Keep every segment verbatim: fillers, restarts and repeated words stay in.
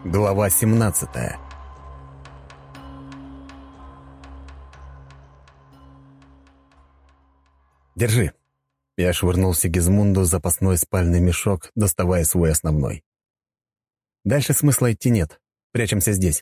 Глава семнадцатая. «Держи!» Я швырнул Сигизмунду запасной спальный мешок, доставая свой основной. «Дальше смысла идти нет. Прячемся здесь».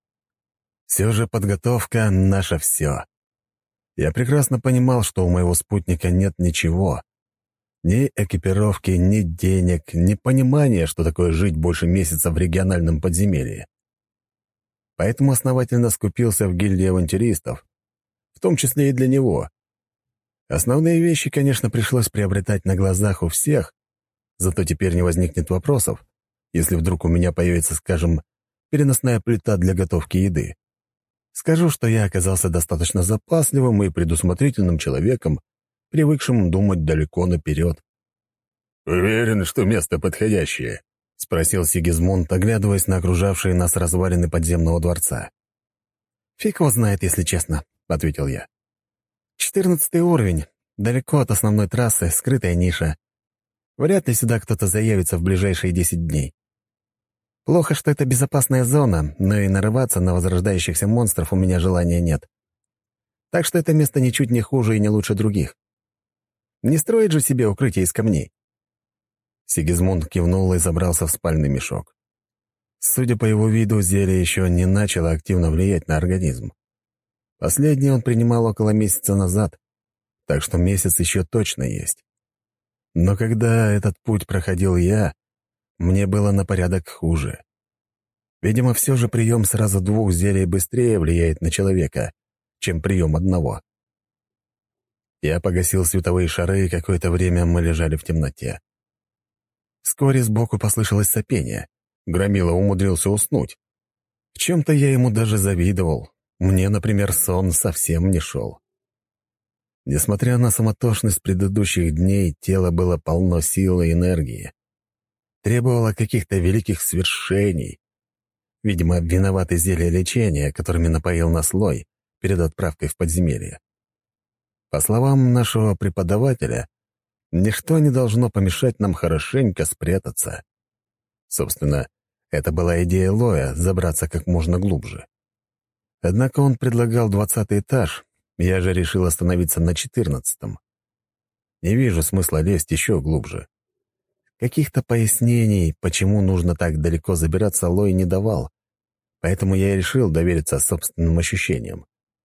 Все же подготовка — наше все. Я прекрасно понимал, что у моего спутника нет ничего. Ни экипировки, ни денег, ни понимания, что такое жить больше месяца в региональном подземелье. Поэтому основательно скупился в гильдии авантюристов, в том числе и для него. Основные вещи, конечно, пришлось приобретать на глазах у всех, зато теперь не возникнет вопросов, если вдруг у меня появится, скажем, переносная плита для готовки еды. Скажу, что я оказался достаточно запасливым и предусмотрительным человеком, привыкшим думать далеко наперед. «Уверен, что место подходящее?» — спросил Сигизмунд, оглядываясь на окружавшие нас развалины подземного дворца. «Фиг его знает, если честно», — ответил я. «Четырнадцатый уровень, далеко от основной трассы, скрытая ниша. Вряд ли сюда кто-то заявится в ближайшие десять дней. Плохо, что это безопасная зона, но и нарываться на возрождающихся монстров у меня желания нет. Так что это место ничуть не хуже и не лучше других. Не строить же себе укрытие из камней». Сигизмунд кивнул и забрался в спальный мешок. Судя по его виду, зелье еще не начало активно влиять на организм. Последний он принимал около месяца назад, так что месяц еще точно есть. Но когда этот путь проходил я, мне было на порядок хуже. Видимо, все же прием сразу двух зелий быстрее влияет на человека, чем прием одного. Я погасил световые шары, и какое-то время мы лежали в темноте. Вскоре сбоку послышалось сопение. Громила умудрился уснуть. В чем-то я ему даже завидовал. Мне, например, сон совсем не шел. Несмотря на суматошность предыдущих дней, тело было полно силы и энергии. Требовало каких-то великих свершений. Видимо, виноваты зелья лечения, которыми напоил нас Лой перед отправкой в подземелье. По словам нашего преподавателя, ничто не должно помешать нам хорошенько спрятаться. Собственно, это была идея Лоя — забраться как можно глубже. Однако он предлагал двадцатый этаж, я же решил остановиться на четырнадцатом. Не вижу смысла лезть еще глубже. Каких-то пояснений, почему нужно так далеко забираться, Лой не давал, поэтому я и решил довериться собственным ощущениям.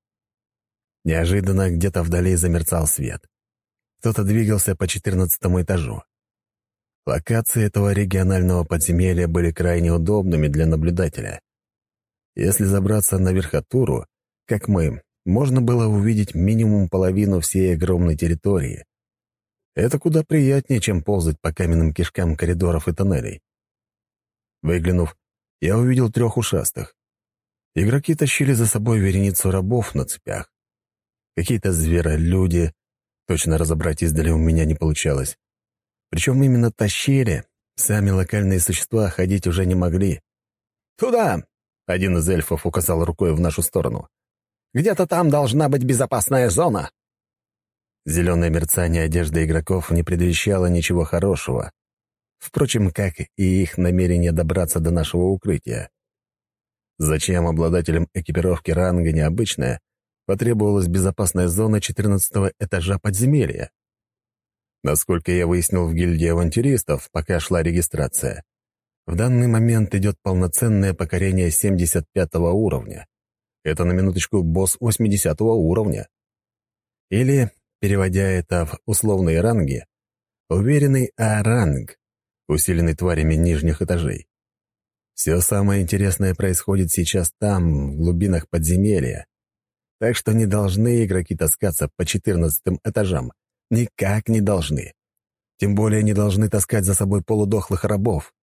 Неожиданно где-то вдали замерцал свет. Кто-то двигался по четырнадцатому этажу. Локации этого регионального подземелья были крайне удобными для наблюдателя. Если забраться на верхотуру, как мы, можно было увидеть минимум половину всей огромной территории. Это куда приятнее, чем ползать по каменным кишкам коридоров и тоннелей. Выглянув, я увидел трех ушастых. Игроки тащили за собой вереницу рабов на цепях. Какие-то зверолюди, точно разобрать издали у меня не получалось. Причем именно тащили, сами локальные существа ходить уже не могли. «Туда!» — один из эльфов указал рукой в нашу сторону. «Где-то там должна быть безопасная зона!» Зеленое мерцание одежды игроков не предвещало ничего хорошего. Впрочем, как и их намерение добраться до нашего укрытия. Зачем обладателям экипировки ранга необычная потребовалась безопасная зона четырнадцатого этажа подземелья? Насколько я выяснил в гильдии авантюристов, пока шла регистрация, в данный момент идет полноценное покорение семьдесят пятого уровня. Это, на минуточку, босс восьмидесятого уровня. Или, переводя это в условные ранги, уверенный А-ранг, усиленный тварями нижних этажей. Все самое интересное происходит сейчас там, в глубинах подземелья. Так что не должны игроки таскаться по четырнадцатым этажам. Никак не должны. Тем более не должны таскать за собой полудохлых рабов.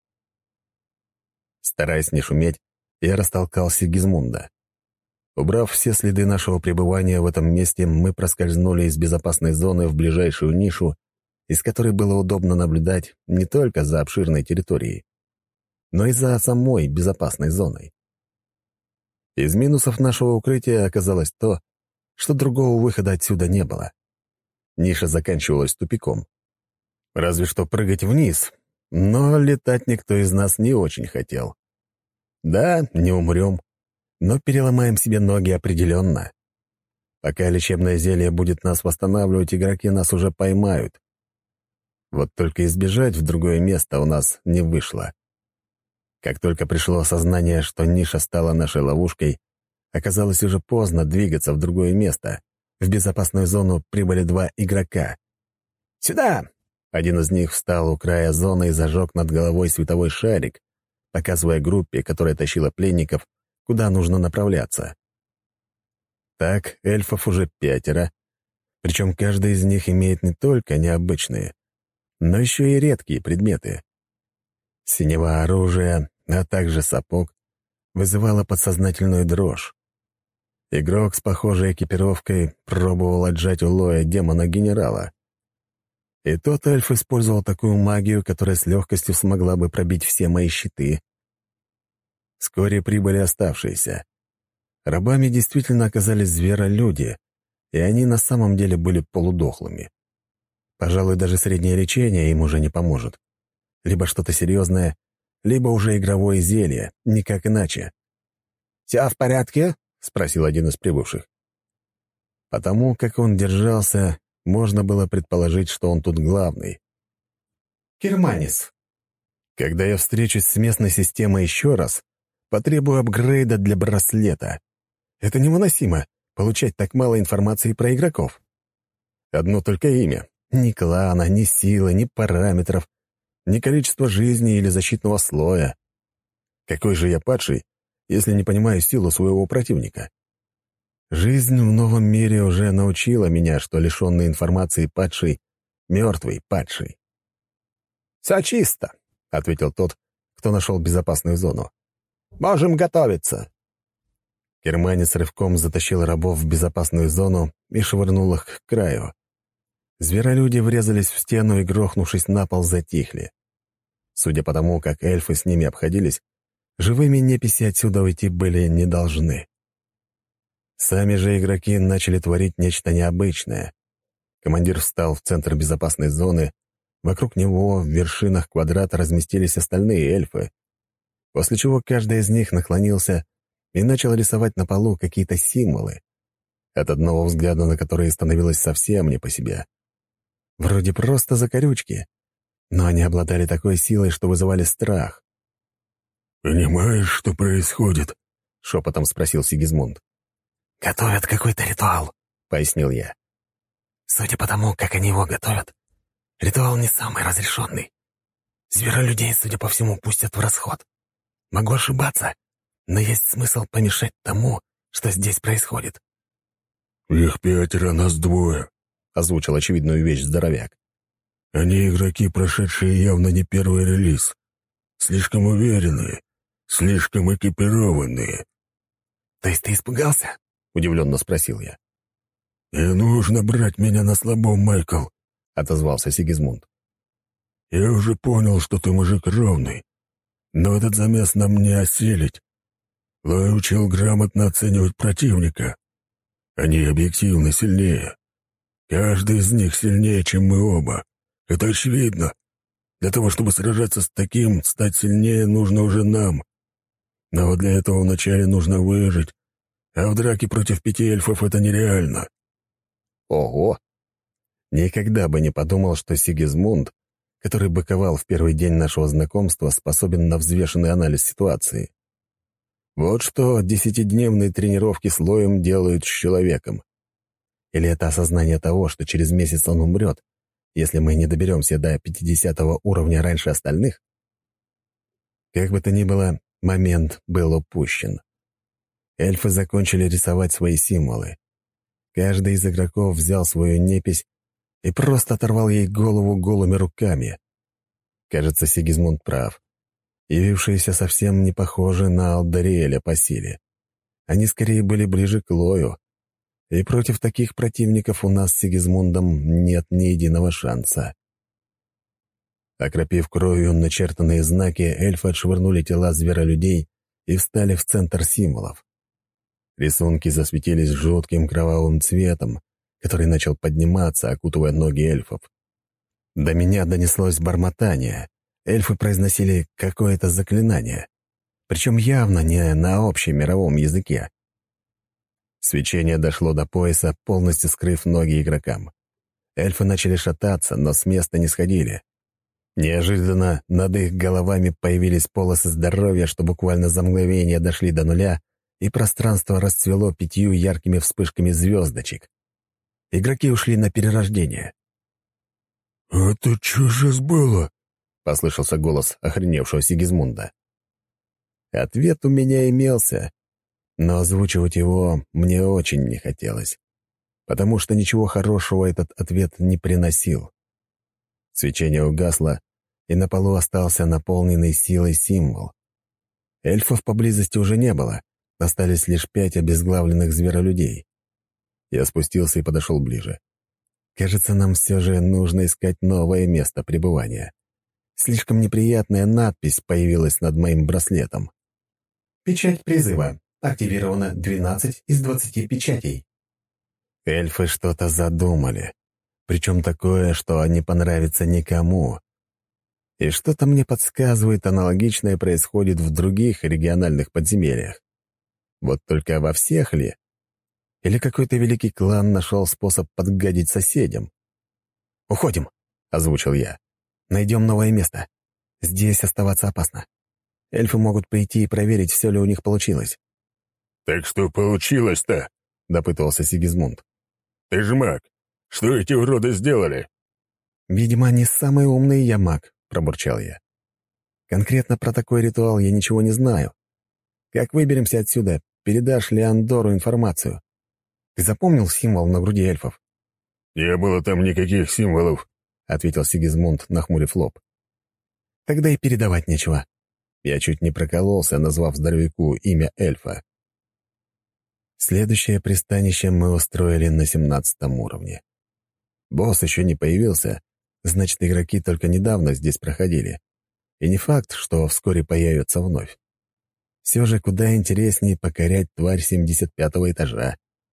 Стараясь не шуметь, я растолкал Сигизмунда. Убрав все следы нашего пребывания в этом месте, мы проскользнули из безопасной зоны в ближайшую нишу, из которой было удобно наблюдать не только за обширной территорией, но и за самой безопасной зоной. Из минусов нашего укрытия оказалось то, что другого выхода отсюда не было. Ниша заканчивалась тупиком. Разве что прыгать вниз, но летать никто из нас не очень хотел. Да, не умрем, но переломаем себе ноги определенно. Пока лечебное зелье будет нас восстанавливать, игроки нас уже поймают. Вот только избежать в другое место у нас не вышло. Как только пришло осознание, что ниша стала нашей ловушкой, оказалось уже поздно двигаться в другое место. В безопасную зону прибыли два игрока. «Сюда!» Один из них встал у края зоны и зажег над головой световой шарик, показывая группе, которая тащила пленников, куда нужно направляться. Так, эльфов уже пятеро, причем каждый из них имеет не только необычные, но еще и редкие предметы. Синего оружия, а также сапог, вызывало подсознательную дрожь. Игрок с похожей экипировкой пробовал отжать у Лоя демона-генерала. И тот эльф использовал такую магию, которая с легкостью смогла бы пробить все мои щиты. Вскоре прибыли оставшиеся. Рабами действительно оказались зверолюди, и они на самом деле были полудохлыми. Пожалуй, даже среднее лечение им уже не поможет. Либо что-то серьезное, либо уже игровое зелье, никак иначе. «Все в порядке?» — спросил один из прибывших. Потому как он держался, можно было предположить, что он тут главный. Керманис. Когда я встречусь с местной системой еще раз, потребую апгрейда для браслета. Это невыносимо — получать так мало информации про игроков. Одно только имя. Ни клана, ни силы, ни параметров, ни количество жизни или защитного слоя. Какой же я падший, если не понимаю силу своего противника? Жизнь в новом мире уже научила меня, что лишенный информации падший — мертвый падший. «Все чисто», — ответил тот, кто нашел безопасную зону. «Можем готовиться». Керманец рывком затащил рабов в безопасную зону и швырнул их к краю. Зверолюди врезались в стену и, грохнувшись на пол, затихли. Судя по тому, как эльфы с ними обходились, живыми неписи отсюда уйти были не должны. Сами же игроки начали творить нечто необычное. Командир встал в центр безопасной зоны, вокруг него в вершинах квадрата разместились остальные эльфы, после чего каждый из них наклонился и начал рисовать на полу какие-то символы, от одного взгляда на которые становилось совсем не по себе. Вроде просто закорючки, но они обладали такой силой, что вызывали страх. «Понимаешь, что происходит?» — шепотом спросил Сигизмунд. «Готовят какой-то ритуал», — пояснил я. «Судя по тому, как они его готовят, ритуал не самый разрешенный. Зверолюдей, судя по всему, пустят в расход. Могу ошибаться, но есть смысл помешать тому, что здесь происходит». «Их пятеро, нас двое», — озвучил очевидную вещь здоровяк. «Они игроки, прошедшие явно не первый релиз. Слишком уверенные, слишком экипированные». «То есть ты испугался?» — удивленно спросил я. «Не нужно брать меня на слабом, Майкл», — отозвался Сигизмунд. «Я уже понял, что ты мужик ровный, но этот замес нам не осилить. Лой учил грамотно оценивать противника. Они объективно сильнее. Каждый из них сильнее, чем мы оба. Это очевидно. Для того, чтобы сражаться с таким, стать сильнее нужно уже нам. Но вот для этого вначале нужно выжить, а в драке против пяти эльфов это нереально». Ого! Никогда бы не подумал, что Сигизмунд, который быковал в первый день нашего знакомства, способен на взвешенный анализ ситуации. Вот что десятидневные тренировки с Лоем делают с человеком. Или это осознание того, что через месяц он умрет, если мы не доберемся до пятидесятого уровня раньше остальных? Как бы то ни было, момент был упущен. Эльфы закончили рисовать свои символы. Каждый из игроков взял свою непись и просто оторвал ей голову голыми руками. Кажется, Сигизмунд прав. Явившиеся совсем не похожи на Алдариэля по силе. Они скорее были ближе к Лою. И против таких противников у нас с Сигизмундом нет ни единого шанса. Окропив кровью начертанные знаки, эльфы отшвырнули тела зверолюдей и встали в центр символов. Рисунки засветились жутким кровавым цветом, который начал подниматься, окутывая ноги эльфов. До меня донеслось бормотание. Эльфы произносили какое-то заклинание. Причем явно не на общемировом языке. Свечение дошло до пояса, полностью скрыв ноги игрокам. Эльфы начали шататься, но с места не сходили. Неожиданно над их головами появились полосы здоровья, что буквально за мгновение дошли до нуля, и пространство расцвело пятью яркими вспышками звездочек. Игроки ушли на перерождение. «Это что же было?» — послышался голос охреневшего Сигизмунда. Ответ у меня имелся, но озвучивать его мне очень не хотелось, потому что ничего хорошего этот ответ не приносил. Свечение угасло, и на полу остался наполненный силой символ. Эльфов поблизости уже не было, остались лишь пять обезглавленных зверолюдей. Я спустился и подошел ближе. Кажется, нам все же нужно искать новое место пребывания. Слишком неприятная надпись появилась над моим браслетом. Печать призыва. Активировано двенадцать из двадцати печатей. Эльфы что-то задумали. Причем такое, что не понравится никому. И что-то мне подсказывает, аналогичное происходит в других региональных подземельях. Вот только во всех ли? Или какой-то великий клан нашел способ подгадить соседям? «Уходим», — озвучил я. «Найдем новое место. Здесь оставаться опасно. Эльфы могут прийти и проверить, все ли у них получилось». «Так что получилось-то?» — допытывался Сигизмунд. «Ты же маг. Что эти уроды сделали?» «Видимо, не самый умный я маг», — пробурчал я. «Конкретно про такой ритуал я ничего не знаю. Как выберемся отсюда, передашь Леандору информацию? Ты запомнил символ на груди эльфов?» «Не было там никаких символов», — ответил Сигизмунд, нахмурив лоб. «Тогда и передавать нечего». Я чуть не прокололся, назвав здоровяку имя эльфа. Следующее пристанище мы устроили на семнадцатом уровне. Босс еще не появился, значит, игроки только недавно здесь проходили. И не факт, что вскоре появятся вновь. Все же куда интереснее покорять тварь семьдесят пятого этажа.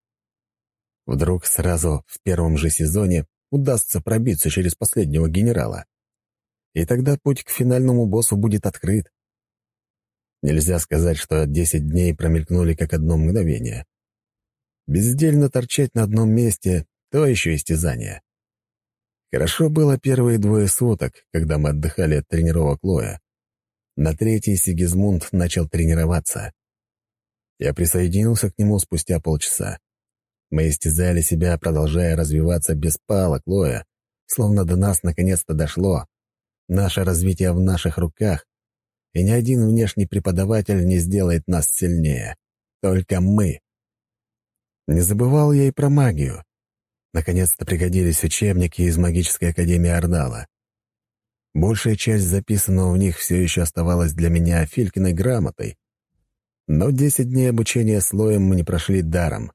Вдруг сразу в первом же сезоне удастся пробиться через последнего генерала. И тогда путь к финальному боссу будет открыт. Нельзя сказать, что десять дней промелькнули как одно мгновение. Бездельно торчать на одном месте — то еще истязание. Хорошо было первые двое суток, когда мы отдыхали от тренировок Лоя. На третий Сигизмунд начал тренироваться. Я присоединился к нему спустя полчаса. Мы истязали себя, продолжая развиваться без палок Лоя, словно до нас наконец-то дошло. Наше развитие в наших руках, и ни один внешний преподаватель не сделает нас сильнее. Только мы. Не забывал я и про магию. Наконец-то пригодились учебники из магической академии Ордала. Большая часть записанного в них все еще оставалась для меня Филькиной грамотой. Но десять дней обучения с Лоем мы не прошли даром.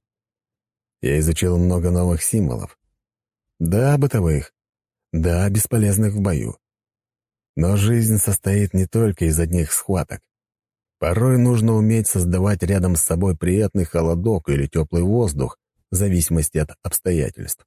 Я изучил много новых символов. Да, бытовых. Да, бесполезных в бою. Но жизнь состоит не только из одних схваток. Порой нужно уметь создавать рядом с собой приятный холодок или теплый воздух, в зависимости от обстоятельств.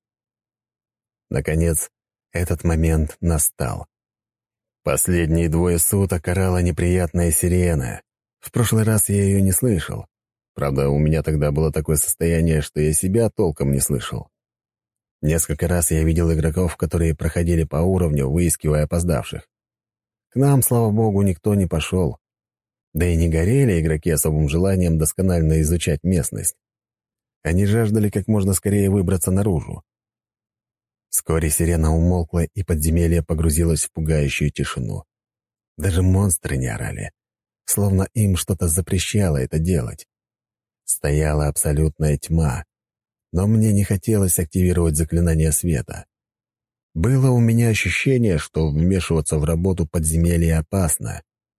Наконец, этот момент настал. Последние двое суток орала неприятная сирена. В прошлый раз я ее не слышал. Правда, у меня тогда было такое состояние, что я себя толком не слышал. Несколько раз я видел игроков, которые проходили по уровню, выискивая опоздавших. К нам, слава богу, никто не пошел. Да и не горели игроки особым желанием досконально изучать местность. Они жаждали как можно скорее выбраться наружу. Вскоре сирена умолкла, и подземелье погрузилось в пугающую тишину. Даже монстры не орали, словно им что-то запрещало это делать. Стояла абсолютная тьма, но мне не хотелось активировать заклинание света. Было у меня ощущение, что вмешиваться в работу подземелья опасно.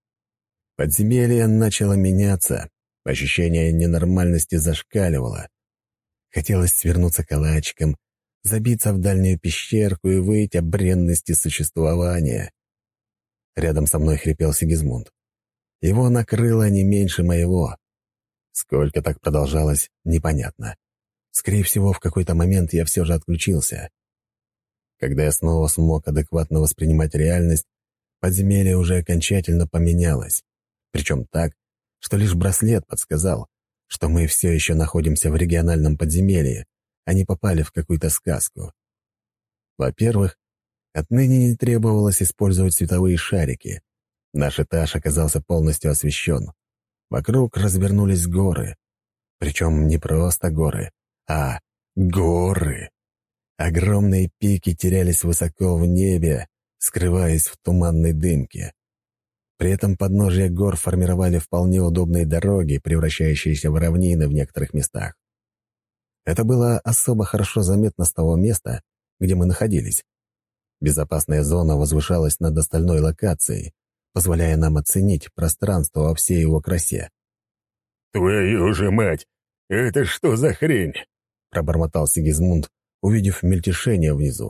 Подземелье начало меняться, ощущение ненормальности зашкаливало. Хотелось свернуться калачиком, забиться в дальнюю пещерку и выть о бренности существования. Рядом со мной хрипел Сигизмунд. Его накрыло не меньше моего. Сколько так продолжалось, непонятно. Скорее всего, в какой-то момент я все же отключился. Когда я снова смог адекватно воспринимать реальность, подземелье уже окончательно поменялось. Причем так, что лишь браслет подсказал, что мы все еще находимся в региональном подземелье, а не попали в какую-то сказку. Во-первых, отныне не требовалось использовать световые шарики. Наш этаж оказался полностью освещен. Вокруг развернулись горы. Причем не просто горы, а горы. Огромные пики терялись высоко в небе, скрываясь в туманной дымке. При этом подножия гор формировали вполне удобные дороги, превращающиеся в равнины в некоторых местах. Это было особо хорошо заметно с того места, где мы находились. Безопасная зона возвышалась над остальной локацией, позволяя нам оценить пространство во всей его красе. «Твою же мать! Это что за хрень?» — пробормотал Сигизмунд, увидев мельтешение внизу.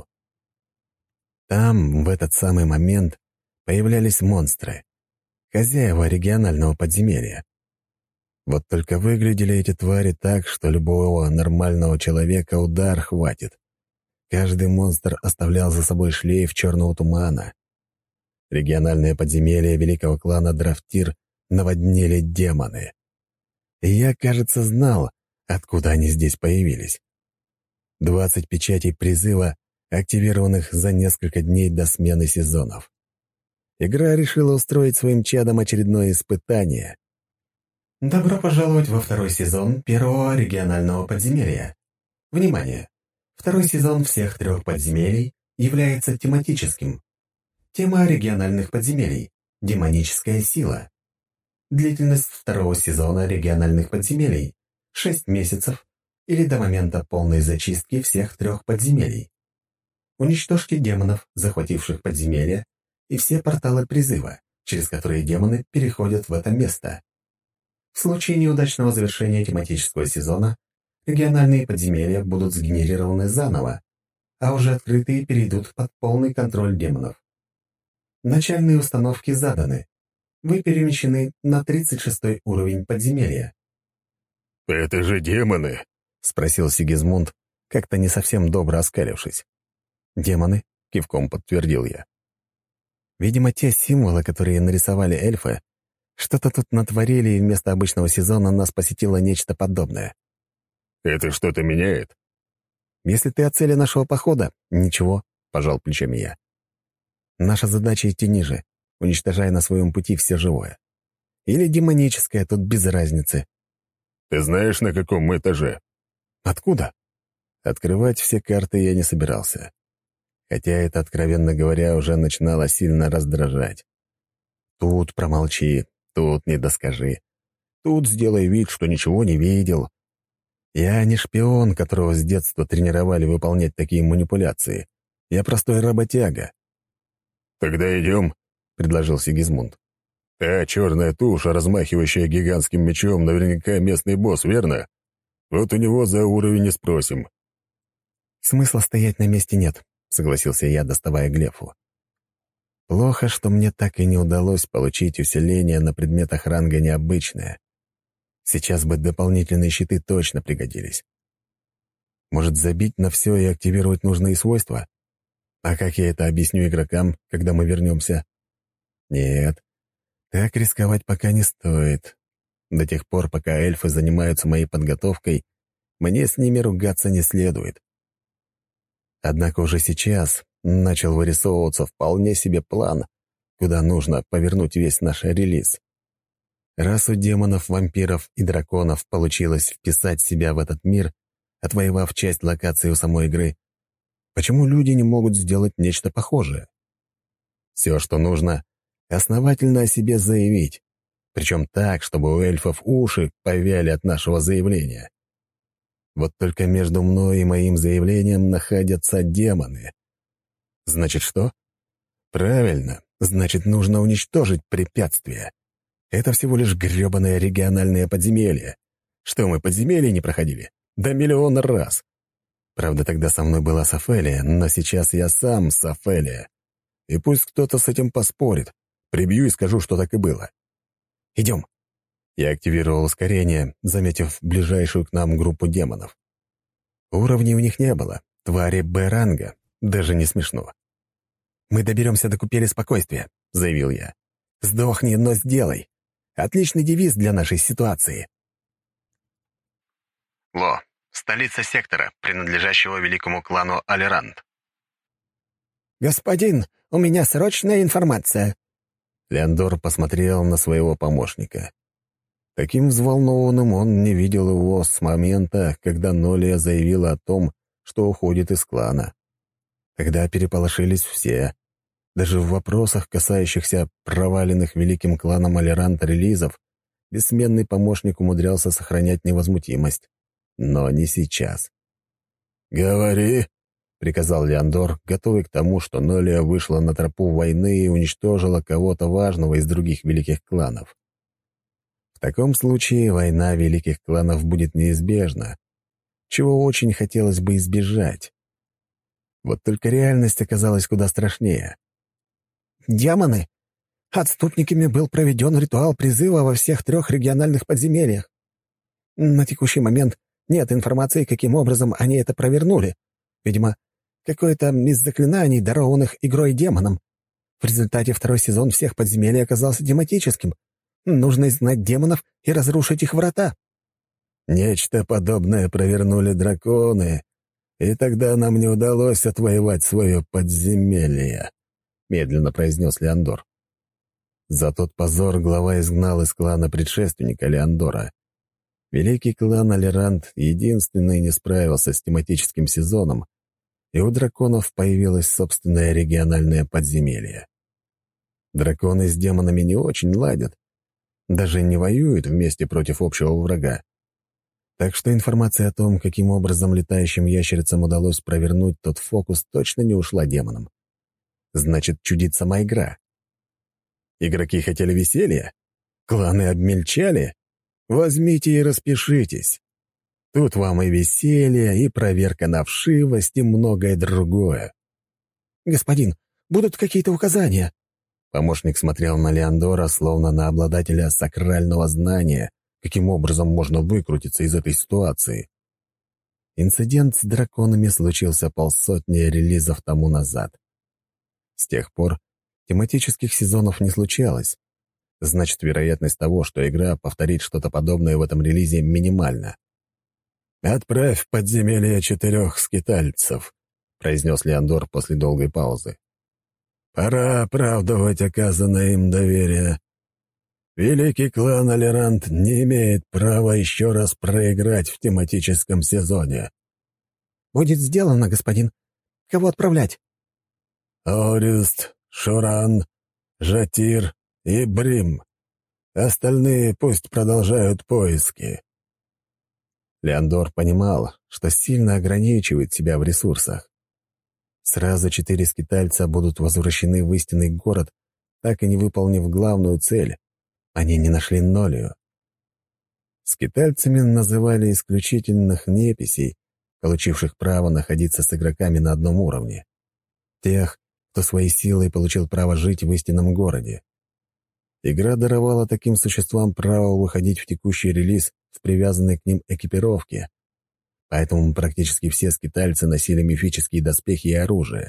Там, в этот самый момент, появлялись монстры, хозяева регионального подземелья. Вот только выглядели эти твари так, что любого нормального человека удар хватит. Каждый монстр оставлял за собой шлейф черного тумана. Региональное подземелье великого клана Драфтир наводнили демоны. И я, кажется, знал, откуда они здесь появились. Двадцать печатей призыва, активированных за несколько дней до смены сезонов. Игра решила устроить своим чадам очередное испытание. Добро пожаловать во второй сезон первого регионального подземелья. Внимание! Второй сезон всех трех подземелий является тематическим. Тема региональных подземелий – демоническая сила. Длительность второго сезона региональных подземелий – шесть месяцев или до момента полной зачистки всех трех подземелий. Уничтожьте демонов, захвативших подземелья, и все порталы призыва, через которые демоны переходят в это место. В случае неудачного завершения тематического сезона региональные подземелья будут сгенерированы заново, а уже открытые перейдут под полный контроль демонов. Начальные установки заданы. Вы перемещены на тридцать шестой уровень подземелья. «Это же демоны!» — спросил Сигизмунд, как-то не совсем добро оскалившись. «Демоны?» — кивком подтвердил я. Видимо, те символы, которые нарисовали эльфы, что-то тут натворили, и вместо обычного сезона нас посетило нечто подобное. «Это что-то меняет?» «Если ты о цели нашего похода, ничего», — пожал плечами я. «Наша задача — идти ниже, уничтожая на своем пути все живое. Или демоническое, тут без разницы». «Ты знаешь, на каком мы этаже?» «Откуда?» Открывать все карты я не собирался. Хотя это, откровенно говоря, уже начинало сильно раздражать. Тут промолчи, тут не доскажи. Тут сделай вид, что ничего не видел. Я не шпион, которого с детства тренировали выполнять такие манипуляции. Я простой работяга. «Тогда идем», — предложил Сигизмунд. «Та черная туша, размахивающая гигантским мечом, наверняка местный босс, верно? Вот у него за уровень и спросим». «Смысла стоять на месте нет», — согласился я, доставая глефу. «Плохо, что мне так и не удалось получить усиление на предметах ранга необычное. Сейчас бы дополнительные щиты точно пригодились. Может, забить на все и активировать нужные свойства? А как я это объясню игрокам, когда мы вернемся? Нет, так рисковать пока не стоит. До тех пор, пока эльфы занимаются моей подготовкой, мне с ними ругаться не следует. Однако уже сейчас начал вырисовываться вполне себе план, куда нужно повернуть весь наш релиз. Раз у демонов, вампиров и драконов получилось вписать себя в этот мир, отвоевав часть локации у самой игры, почему люди не могут сделать нечто похожее? Все, что нужно, основательно о себе заявить, причем так, чтобы у эльфов уши повяли от нашего заявления. Вот только между мной и моим заявлением находятся демоны. Значит, что? Правильно, значит, нужно уничтожить препятствия. Это всего лишь грёбаное региональное подземелье. Что, мы подземелье не проходили? Да миллион раз. Правда, тогда со мной была Софелия, но сейчас я сам Софелия. И пусть кто-то с этим поспорит. Прибью и скажу, что так и было. Идем. Я активировал ускорение, заметив ближайшую к нам группу демонов. Уровней у них не было. Твари Б-ранга. Даже не смешно. «Мы доберемся до купели спокойствия», — заявил я. «Сдохни, но сделай. Отличный девиз для нашей ситуации. Ло, столица сектора, принадлежащего великому клану Алерант. «Господин, у меня срочная информация». Леандор посмотрел на своего помощника. Таким взволнованным он не видел его с момента, когда Нолия заявила о том, что уходит из клана. Тогда переполошились все. Даже в вопросах, касающихся проваленных великим кланом Алерант релизов, бессменный помощник умудрялся сохранять невозмутимость. Но не сейчас. «Говори», — приказал Леандор, готовый к тому, что Нолия вышла на тропу войны и уничтожила кого-то важного из других великих кланов. В таком случае война великих кланов будет неизбежна, чего очень хотелось бы избежать. Вот только реальность оказалась куда страшнее. «Демоны! Отступниками был проведен ритуал призыва во всех трех региональных подземельях. На текущий момент нет информации, каким образом они это провернули. Видимо, какое-то из заклинаний, дарованных игрой демонам. В результате второй сезон всех подземелий оказался тематическим. Нужно изгнать демонов и разрушить их врата». «Нечто подобное провернули драконы, и тогда нам не удалось отвоевать свое подземелье», — медленно произнес Леандор. За тот позор глава изгнал из клана предшественника Леандора. Великий клан Алерант единственный не справился с тематическим сезоном, и у драконов появилось собственное региональное подземелье. Драконы с демонами не очень ладят, даже не воюют вместе против общего врага. Так что информация о том, каким образом летающим ящерицам удалось провернуть тот фокус, точно не ушла демонам. Значит, чудит сама игра. Игроки хотели веселья? Кланы обмельчали? Возьмите и распишитесь. Тут вам и веселье, и проверка на вшивость, и многое другое. «Господин, будут какие-то указания?» Помощник смотрел на Леандора, словно на обладателя сакрального знания, каким образом можно выкрутиться из этой ситуации. Инцидент с драконами случился полсотни релизов тому назад. С тех пор тематических сезонов не случалось. Значит, вероятность того, что игра повторит что-то подобное в этом релизе, минимальна. «Отправь в подземелье четырех скитальцев», — произнес Леандор после долгой паузы. «Пора оправдывать оказанное им доверие. Великий клан Алерант не имеет права еще раз проиграть в тематическом сезоне». «Будет сделано, господин. Кого отправлять?» «Орюст, Шуран, Жатир и Брим. Остальные пусть продолжают поиски». Леандор понимал, что сильно ограничивает себя в ресурсах. Сразу четыре скитальца будут возвращены в истинный город, так и не выполнив главную цель. Они не нашли Нолию. Скитальцами называли исключительных неписей, получивших право находиться с игроками на одном уровне. Тех, кто своей силой получил право жить в истинном городе. Игра даровала таким существам право выходить в текущий релиз в привязанной к ним экипировке, поэтому практически все скитальцы носили мифические доспехи и оружие.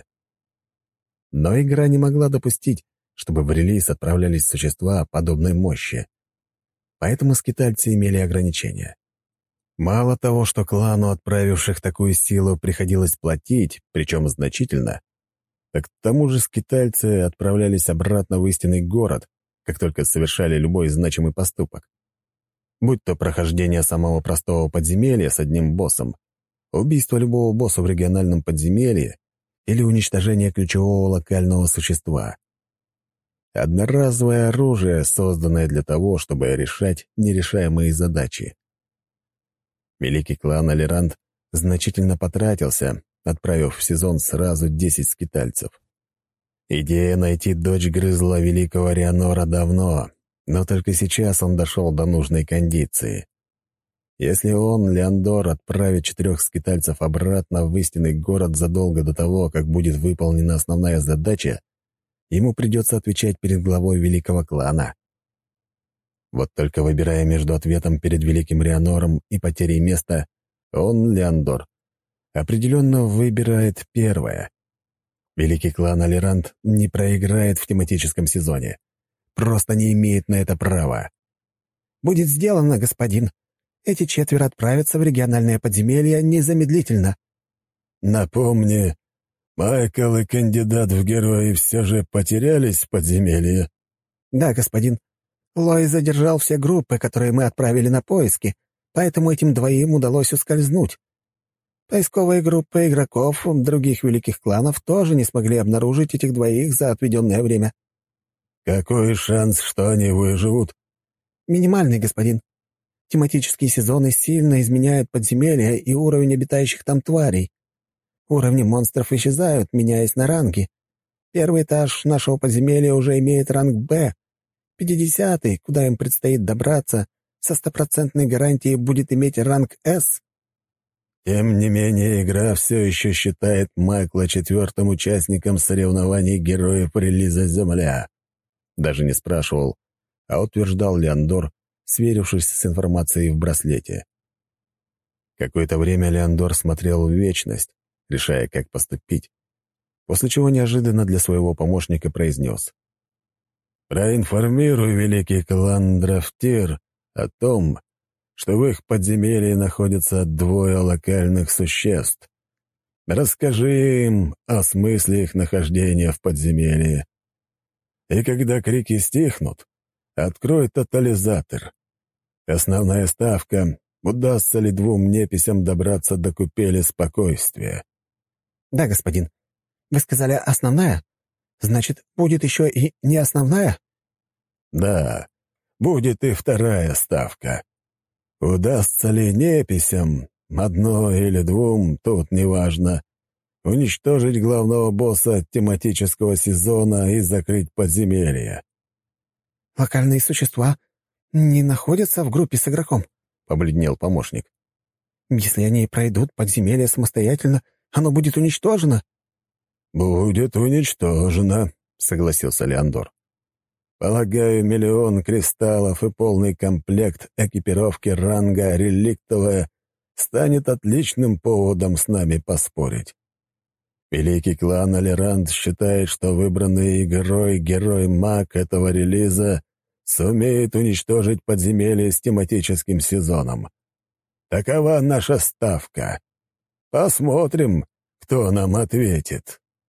Но игра не могла допустить, чтобы в релиз отправлялись существа подобной мощи. Поэтому скитальцы имели ограничения. Мало того, что клану, отправивших такую силу, приходилось платить, причем значительно, так к тому же скитальцы отправлялись обратно в истинный город, как только совершали любой значимый поступок. Будь то прохождение самого простого подземелья с одним боссом, убийство любого босса в региональном подземелье или уничтожение ключевого локального существа. Одноразовое оружие, созданное для того, чтобы решать нерешаемые задачи. Великий клан Алерант значительно потратился, отправив в сезон сразу десять скитальцев. Идея найти дочь грызла великого Рианора давно, но только сейчас он дошел до нужной кондиции. Если он, Леандор, отправит четырех скитальцев обратно в истинный город задолго до того, как будет выполнена основная задача, ему придется отвечать перед главой великого клана. Вот только выбирая между ответом перед великим Рианором и потерей места, он, Леандор, определенно выбирает первое. Великий клан Алерант не проиграет в тематическом сезоне. Просто не имеет на это права. «Будет сделано, господин. Эти четверо отправятся в региональное подземелье незамедлительно». «Напомни, Майкл и кандидат в герои все же потерялись в подземелье?» «Да, господин. Лой задержал все группы, которые мы отправили на поиски, поэтому этим двоим удалось ускользнуть. Поисковые группы игроков других великих кланов тоже не смогли обнаружить этих двоих за отведенное время». «Какой шанс, что они выживут?» «Минимальный, господин. Тематические сезоны сильно изменяют подземелья и уровень обитающих там тварей. Уровни монстров исчезают, меняясь на ранги. Первый этаж нашего подземелья уже имеет ранг «Б». пятидесятый, куда им предстоит добраться, со стопроцентной гарантией будет иметь ранг «С». Тем не менее, игра все еще считает Майкла четвертым участником соревнований героев релиза «Земля». Даже не спрашивал, а утверждал Леандор, сверившись с информацией в браслете. Какое-то время Леандор смотрел в вечность, решая, как поступить, после чего неожиданно для своего помощника произнес: «Проинформируй великий клан Драфтир о том, что в их подземелье находятся двое локальных существ. Расскажи им о смысле их нахождения в подземелье. И когда крики стихнут, открой тотализатор. Основная ставка — удастся ли двум неписям добраться до купели спокойствия». «Да, господин. Вы сказали «основная»? Значит, будет еще и не основная?» «Да, будет и вторая ставка. Удастся ли неписям, одной или двум, тут неважно, уничтожить главного босса тематического сезона и закрыть подземелье». «Локальные существа не находятся в группе с игроком», — побледнел помощник. «Если они пройдут подземелье самостоятельно, оно будет уничтожено». «Будет уничтожено», — согласился Леандор. «Полагаю, миллион кристаллов и полный комплект экипировки ранга реликтовая станет отличным поводом с нами поспорить. Великий клан Алеранд считает, что выбранный игрой герой-маг этого релиза сумеет уничтожить подземелье с тематическим сезоном. Такова наша ставка. Посмотрим, кто нам ответит».